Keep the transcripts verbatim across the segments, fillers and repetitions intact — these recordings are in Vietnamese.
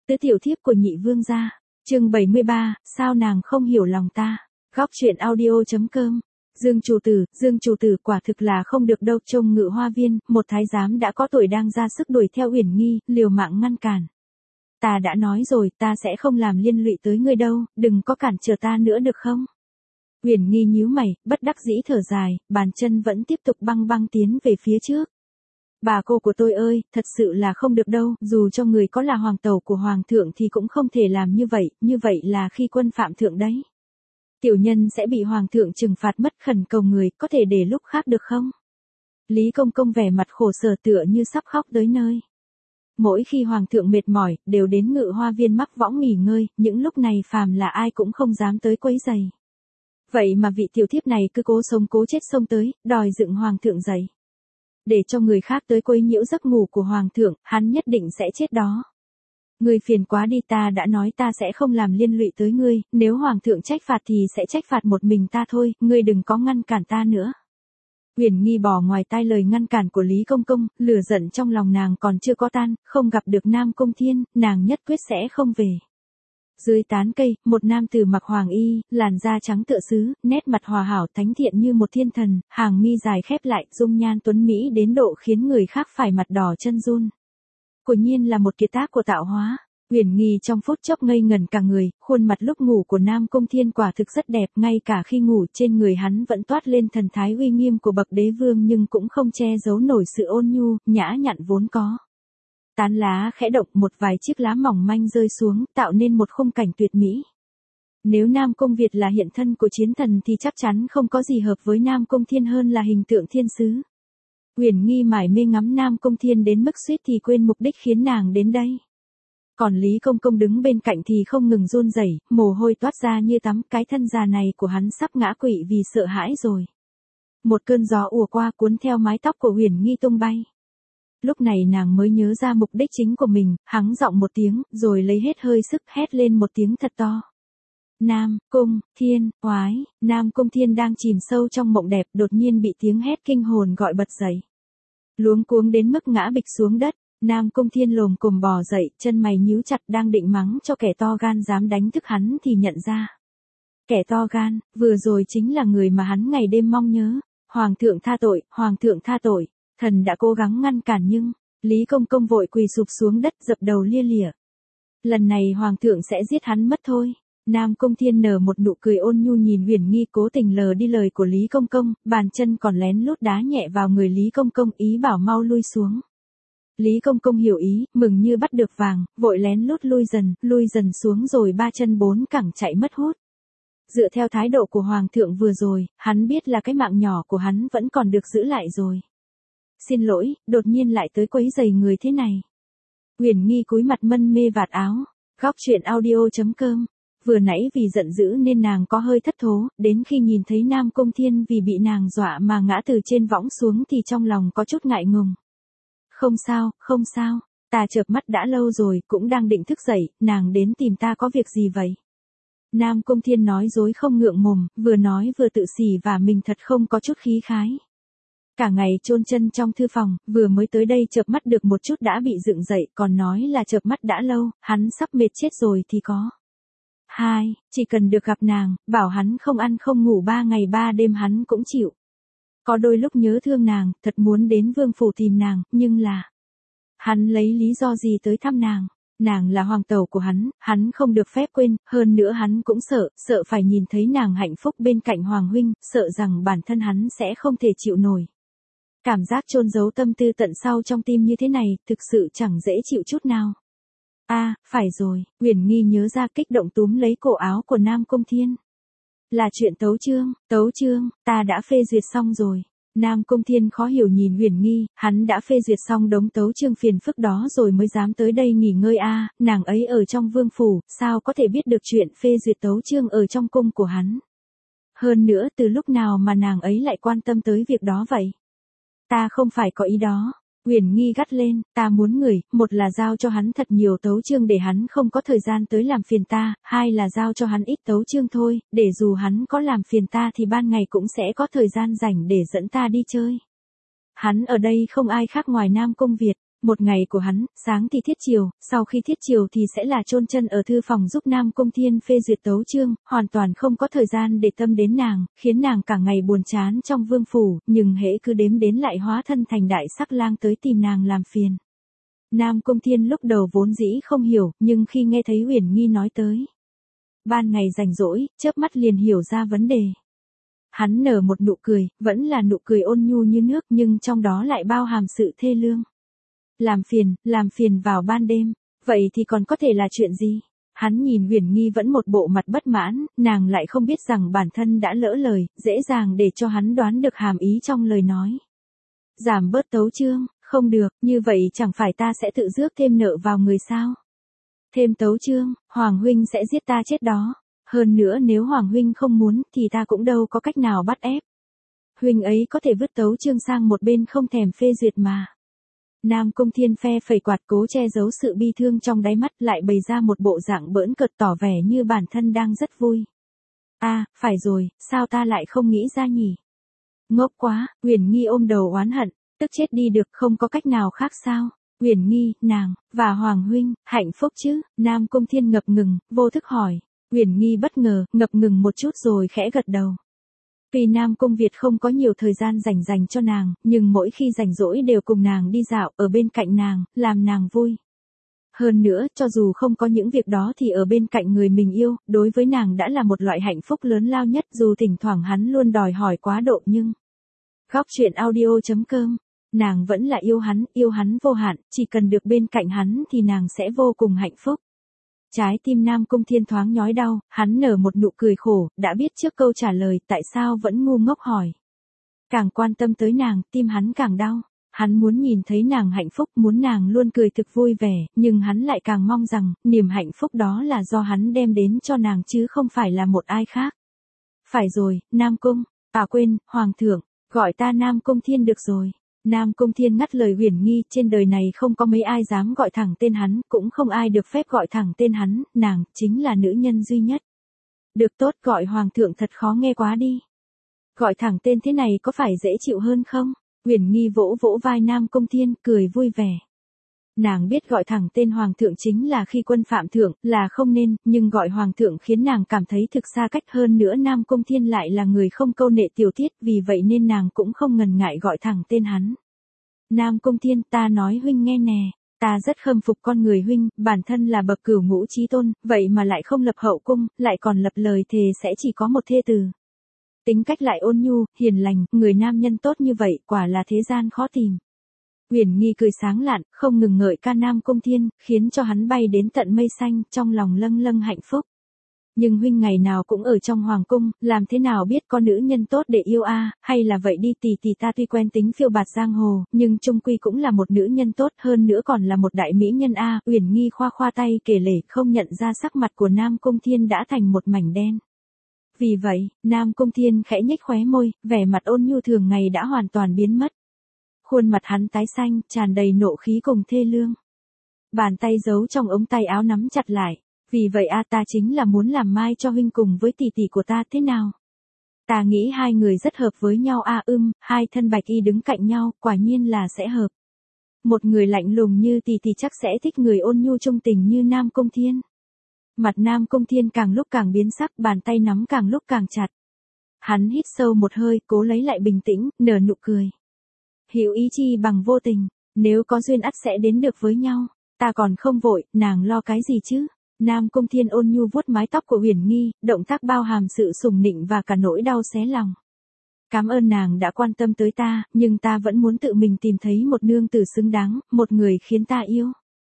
Tứ tiểu thiếp của nhị vương gia. Chương bảy mươi ba, sao nàng không hiểu lòng ta. Góc truyện audio.com. Dương chủ tử, Dương chủ tử quả thực là không được đâu, trông Ngự Hoa viên, một thái giám đã có tuổi đang ra sức đuổi theo Uyển Nghi, liều mạng ngăn cản. Ta đã nói rồi, ta sẽ không làm liên lụy tới ngươi đâu, đừng có cản trở ta nữa được không? Uyển Nghi nhíu mày, bất đắc dĩ thở dài, bàn chân vẫn tiếp tục băng băng tiến về phía trước. Bà cô của tôi ơi, thật sự là không được đâu, dù cho người có là hoàng tẩu của hoàng thượng thì cũng không thể làm như vậy, như vậy là khi quân phạm thượng đấy. Tiểu nhân sẽ bị hoàng thượng trừng phạt mất, khẩn cầu người, có thể để lúc khác được không? Lý Công Công vẻ mặt khổ sở tựa như sắp khóc tới nơi. Mỗi khi hoàng thượng mệt mỏi, đều đến Ngự Hoa viên mắc võng nghỉ ngơi, những lúc này phàm là ai cũng không dám tới quấy giày. Vậy mà vị tiểu thiếp này cứ cố sống cố chết xông tới, đòi dựng hoàng thượng dậy. Để cho người khác tới quấy nhiễu giấc ngủ của hoàng thượng, hắn nhất định sẽ chết đó. Ngươi phiền quá đi, ta đã nói ta sẽ không làm liên lụy tới ngươi, nếu hoàng thượng trách phạt thì sẽ trách phạt một mình ta thôi, ngươi đừng có ngăn cản ta nữa. Uyển Nghi bỏ ngoài tai lời ngăn cản của Lý Công Công, lửa giận trong lòng nàng còn chưa có tan, không gặp được Nam Cung Thiên, nàng nhất quyết sẽ không về. Dưới tán cây, một nam tử mặc hoàng y, làn da trắng tựa sứ, nét mặt hòa hảo thánh thiện như một thiên thần, hàng mi dài khép lại, dung nhan tuấn mỹ đến độ khiến người khác phải mặt đỏ chân run. Quả nhiên là một kiệt tác của tạo hóa. Uyển Nghi trong phút chốc ngây ngẩn cả người, khuôn mặt lúc ngủ của Nam Cung Thiên quả thực rất đẹp, ngay cả khi ngủ trên người hắn vẫn toát lên thần thái uy nghiêm của bậc đế vương nhưng cũng không che giấu nổi sự ôn nhu, nhã nhặn vốn có. Tán lá khẽ động, một vài chiếc lá mỏng manh rơi xuống, tạo nên một khung cảnh tuyệt mỹ. Nếu Nam Cung Việt là hiện thân của chiến thần thì chắc chắn không có gì hợp với Nam Cung Thiên hơn là hình tượng thiên sứ. Uyển Nghi mải mê ngắm Nam Cung Thiên đến mức suýt thì quên mục đích khiến nàng đến đây. Còn Lý Công Công đứng bên cạnh thì không ngừng run rẩy, mồ hôi toát ra như tắm, cái thân già này của hắn sắp ngã quỵ vì sợ hãi rồi. Một cơn gió ùa qua cuốn theo mái tóc của Uyển Nghi tung bay. Lúc này nàng mới nhớ ra mục đích chính của mình, hắng giọng một tiếng, rồi lấy hết hơi sức hét lên một tiếng thật to. Nam Cung Thiên, oái, Nam Cung Thiên đang chìm sâu trong mộng đẹp, đột nhiên bị tiếng hét kinh hồn gọi bật dậy. Luống cuống đến mức ngã bịch xuống đất, Nam Cung Thiên lồm cồm bò dậy, chân mày nhíu chặt đang định mắng cho kẻ to gan dám đánh thức hắn thì nhận ra. Kẻ to gan, vừa rồi chính là người mà hắn ngày đêm mong nhớ. Hoàng thượng tha tội, Hoàng thượng tha tội. Thần đã cố gắng ngăn cản nhưng, Lý Công Công vội quỳ sụp xuống đất dập đầu lia lịa. Lần này Hoàng thượng sẽ giết hắn mất thôi. Nam Cung Thiên nở một nụ cười ôn nhu nhìn Uyển Nghi cố tình lờ đi lời của Lý Công Công, bàn chân còn lén lút đá nhẹ vào người Lý Công Công ý bảo mau lui xuống. Lý Công Công hiểu ý, mừng như bắt được vàng, vội lén lút lui dần, lui dần xuống rồi ba chân bốn cẳng chạy mất hút. Dựa theo thái độ của Hoàng thượng vừa rồi, hắn biết là cái mạng nhỏ của hắn vẫn còn được giữ lại rồi. Xin lỗi, đột nhiên lại tới quấy rầy người thế này. Uyển Nghi cúi mặt mân mê vạt áo. Góc truyện audio.com. Vừa nãy vì giận dữ nên nàng có hơi thất thố, đến khi nhìn thấy Nam Cung Thiên vì bị nàng dọa mà ngã từ trên võng xuống thì trong lòng có chút ngại ngùng. Không sao, không sao, ta chợp mắt đã lâu rồi, cũng đang định thức dậy, nàng đến tìm ta có việc gì vậy? Nam Cung Thiên nói dối không ngượng mồm, vừa nói vừa tự xỉ và mình thật không có chút khí khái. Cả ngày chôn chân trong thư phòng, vừa mới tới đây chợp mắt được một chút đã bị dựng dậy, còn nói là chợp mắt đã lâu, hắn sắp mệt chết rồi thì có. Hai, chỉ cần được gặp nàng, bảo hắn không ăn không ngủ ba ngày ba đêm hắn cũng chịu. Có đôi lúc nhớ thương nàng, thật muốn đến vương phủ tìm nàng, nhưng là... Hắn lấy lý do gì tới thăm nàng? Nàng là hoàng tẩu của hắn, hắn không được phép quên, hơn nữa hắn cũng sợ, sợ phải nhìn thấy nàng hạnh phúc bên cạnh hoàng huynh, sợ rằng bản thân hắn sẽ không thể chịu nổi. Cảm giác chôn giấu tâm tư tận sau trong tim như thế này, thực sự chẳng dễ chịu chút nào. A, à, phải rồi, Uyển Nghi nhớ ra kích động túm lấy cổ áo của Nam Cung Thiên. Là chuyện tấu chương, tấu chương, ta đã phê duyệt xong rồi. Nam Cung Thiên khó hiểu nhìn Uyển Nghi, hắn đã phê duyệt xong đống tấu chương phiền phức đó rồi mới dám tới đây nghỉ ngơi a, à, nàng ấy ở trong vương phủ, sao có thể biết được chuyện phê duyệt tấu chương ở trong cung của hắn. Hơn nữa từ lúc nào mà nàng ấy lại quan tâm tới việc đó vậy? Ta không phải có ý đó. Uyển Nghi gắt lên, ta muốn người, một là giao cho hắn thật nhiều tấu chương để hắn không có thời gian tới làm phiền ta, hai là giao cho hắn ít tấu chương thôi, để dù hắn có làm phiền ta thì ban ngày cũng sẽ có thời gian rảnh để dẫn ta đi chơi. Hắn ở đây không ai khác ngoài Nam Cung Việt, Một ngày của hắn, sáng thì thiết chiều, sau khi thiết chiều thì sẽ là chôn chân ở thư phòng giúp Nam Cung Thiên phê duyệt tấu chương, hoàn toàn không có thời gian để tâm đến nàng, khiến nàng cả ngày buồn chán trong vương phủ, nhưng hễ cứ đếm đến lại hóa thân thành đại sắc lang tới tìm nàng làm phiền. Nam Cung Thiên lúc đầu vốn dĩ không hiểu, nhưng khi nghe thấy Uyển Nhi nói tới ban ngày rảnh rỗi, chớp mắt liền hiểu ra vấn đề. Hắn nở một nụ cười, vẫn là nụ cười ôn nhu như nước nhưng trong đó lại bao hàm sự thê lương. Làm phiền, làm phiền vào ban đêm, vậy thì còn có thể là chuyện gì? Hắn nhìn Uyển Nhi vẫn một bộ mặt bất mãn, nàng lại không biết rằng bản thân đã lỡ lời, dễ dàng để cho hắn đoán được hàm ý trong lời nói. Giảm bớt tấu chương, không được, như vậy chẳng phải ta sẽ tự rước thêm nợ vào người sao? Thêm tấu chương, Hoàng huynh sẽ giết ta chết đó. Hơn nữa nếu Hoàng huynh không muốn thì ta cũng đâu có cách nào bắt ép. Huynh ấy có thể vứt tấu chương sang một bên không thèm phê duyệt mà. Nam Cung Thiên phe phẩy quạt cố che giấu sự bi thương trong đáy mắt lại bày ra một bộ dạng bỡn cợt tỏ vẻ như bản thân đang rất vui. À, phải rồi, sao ta lại không nghĩ ra nhỉ? Ngốc quá, Uyển Nhi ôm đầu oán hận, tức chết đi được không có cách nào khác sao? Uyển Nhi, nàng, và Hoàng huynh, hạnh phúc chứ? Nam Cung Thiên ngập ngừng, vô thức hỏi. Uyển Nhi bất ngờ, ngập ngừng một chút rồi khẽ gật đầu. Vì Nam Cung Việt không có nhiều thời gian dành dành cho nàng, nhưng mỗi khi rảnh rỗi đều cùng nàng đi dạo, ở bên cạnh nàng, làm nàng vui. Hơn nữa, cho dù không có những việc đó thì ở bên cạnh người mình yêu, đối với nàng đã là một loại hạnh phúc lớn lao nhất dù thỉnh thoảng hắn luôn đòi hỏi quá độ nhưng... Góc truyện audio chấm com, nàng vẫn là yêu hắn, yêu hắn vô hạn, chỉ cần được bên cạnh hắn thì nàng sẽ vô cùng hạnh phúc. Trái tim Nam Cung Thiên thoáng nhói đau, hắn nở một nụ cười khổ, đã biết trước câu trả lời tại sao vẫn ngu ngốc hỏi. Càng quan tâm tới nàng, tim hắn càng đau. Hắn muốn nhìn thấy nàng hạnh phúc, muốn nàng luôn cười thực vui vẻ, nhưng hắn lại càng mong rằng, niềm hạnh phúc đó là do hắn đem đến cho nàng chứ không phải là một ai khác. Phải rồi, Nam Cung, à quên, Hoàng thượng, gọi ta Nam Cung Thiên được rồi. Nam Cung Thiên ngắt lời Uyển Nhi, trên đời này không có mấy ai dám gọi thẳng tên hắn, cũng không ai được phép gọi thẳng tên hắn, nàng, chính là nữ nhân duy nhất. Được tốt, gọi Hoàng thượng thật khó nghe quá đi. Gọi thẳng tên thế này có phải dễ chịu hơn không? Uyển Nhi vỗ vỗ vai Nam Cung Thiên, cười vui vẻ. Nàng biết gọi thẳng tên Hoàng thượng chính là khi quân phạm thượng, là không nên, nhưng gọi Hoàng thượng khiến nàng cảm thấy thực xa cách hơn nữa Nam Cung Thiên lại là người không câu nệ tiểu tiết, vì vậy nên nàng cũng không ngần ngại gọi thẳng tên hắn. Nam Cung Thiên, ta nói huynh nghe nè, ta rất khâm phục con người huynh, bản thân là bậc cửu ngũ chí tôn, vậy mà lại không lập hậu cung, lại còn lập lời thề sẽ chỉ có một thê tử. Tính cách lại ôn nhu, hiền lành, người nam nhân tốt như vậy, quả là thế gian khó tìm. Uyển Nhi cười sáng lạn, không ngừng ngợi ca Nam Cung Thiên, khiến cho hắn bay đến tận mây xanh, trong lòng lâng lâng hạnh phúc. Nhưng huynh ngày nào cũng ở trong hoàng cung, làm thế nào biết có nữ nhân tốt để yêu a, hay là vậy đi tỷ tỷ ta tuy quen tính phiêu bạt giang hồ, nhưng chung quy cũng là một nữ nhân tốt, hơn nữa còn là một đại mỹ nhân a. Uyển Nhi khoa khoa tay kể lể, không nhận ra sắc mặt của Nam Cung Thiên đã thành một mảnh đen. Vì vậy, Nam Cung Thiên khẽ nhếch khóe môi, vẻ mặt ôn nhu thường ngày đã hoàn toàn biến mất. Khuôn mặt hắn tái xanh, tràn đầy nộ khí cùng thê lương. Bàn tay giấu trong ống tay áo nắm chặt lại. Vì vậy a ta chính là muốn làm mai cho huynh cùng với tỷ tỷ của ta thế nào? Ta nghĩ hai người rất hợp với nhau a ưm, hai thân bạch y đứng cạnh nhau, quả nhiên là sẽ hợp. Một người lạnh lùng như tỷ tỷ chắc sẽ thích người ôn nhu trung tình như Nam Cung Thiên. Mặt Nam Cung Thiên càng lúc càng biến sắc, bàn tay nắm càng lúc càng chặt. Hắn hít sâu một hơi, cố lấy lại bình tĩnh, nở nụ cười. Hữu ý chi bằng vô tình, nếu có duyên ắt sẽ đến được với nhau, ta còn không vội, nàng lo cái gì chứ? Nam Cung Thiên ôn nhu vuốt mái tóc của Uyển Nhi, động tác bao hàm sự sùng nịnh và cả nỗi đau xé lòng. Cảm ơn nàng đã quan tâm tới ta, nhưng ta vẫn muốn tự mình tìm thấy một nương tử xứng đáng, một người khiến ta yêu.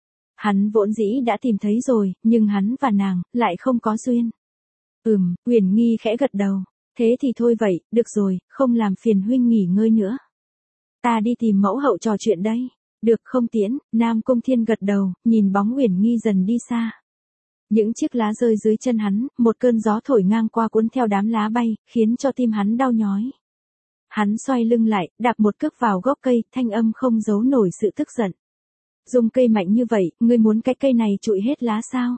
Hắn vốn dĩ đã tìm thấy rồi, nhưng hắn và nàng, lại không có duyên. Ừm, Uyển Nhi khẽ gật đầu. Thế thì thôi vậy, được rồi, không làm phiền huynh nghỉ ngơi nữa. Ta đi tìm mẫu hậu trò chuyện đây. Được không Tiễn? Nam Cung Thiên gật đầu, nhìn bóng Uyển Nhi dần đi xa. Những chiếc lá rơi dưới chân hắn, một cơn gió thổi ngang qua cuốn theo đám lá bay, khiến cho tim hắn đau nhói. Hắn xoay lưng lại, đạp một cước vào gốc cây, thanh âm không giấu nổi sự tức giận. Dùng cây mạnh như vậy, ngươi muốn cái cây này trụi hết lá sao?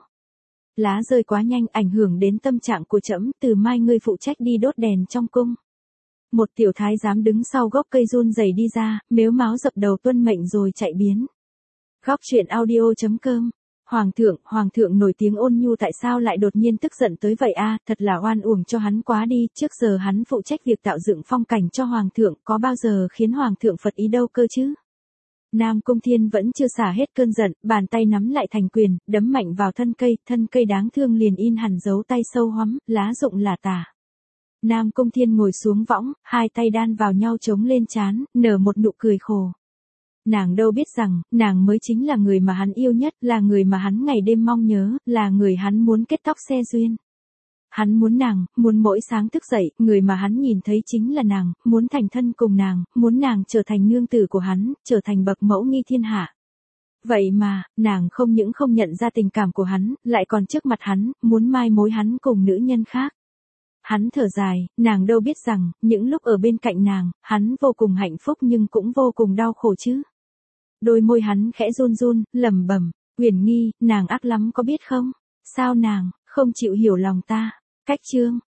Lá rơi quá nhanh, ảnh hưởng đến tâm trạng của trẫm, từ mai ngươi phụ trách đi đốt đèn trong cung. Một tiểu thái giám đứng sau gốc cây run rẩy đi ra, mếu máo dập đầu tuân mệnh rồi chạy biến. Góc truyện audio chấm com. Hoàng thượng, hoàng thượng nổi tiếng ôn nhu tại sao lại đột nhiên tức giận tới vậy a, thật là oan uổng cho hắn quá đi, trước giờ hắn phụ trách việc tạo dựng phong cảnh cho hoàng thượng, có bao giờ khiến hoàng thượng phật ý đâu cơ chứ. Nam Cung Thiên vẫn chưa xả hết cơn giận, bàn tay nắm lại thành quyền, đấm mạnh vào thân cây, thân cây đáng thương liền in hẳn dấu tay sâu hoắm, lá rụng lả tả. Nam Cung Thiên ngồi xuống võng, hai tay đan vào nhau chống lên trán, nở một nụ cười khổ. Nàng đâu biết rằng, nàng mới chính là người mà hắn yêu nhất, là người mà hắn ngày đêm mong nhớ, là người hắn muốn kết tóc xe duyên. Hắn muốn nàng, muốn mỗi sáng thức dậy, người mà hắn nhìn thấy chính là nàng, muốn thành thân cùng nàng, muốn nàng trở thành nương tử của hắn, trở thành bậc mẫu nghi thiên hạ. Vậy mà, nàng không những không nhận ra tình cảm của hắn, lại còn trước mặt hắn, muốn mai mối hắn cùng nữ nhân khác. Hắn thở dài, nàng đâu biết rằng, những lúc ở bên cạnh nàng, hắn vô cùng hạnh phúc nhưng cũng vô cùng đau khổ chứ. Đôi môi hắn khẽ run run, lẩm bẩm, Uyển Nghi, nàng ác lắm có biết không? Sao nàng, không chịu hiểu lòng ta? Cách chương.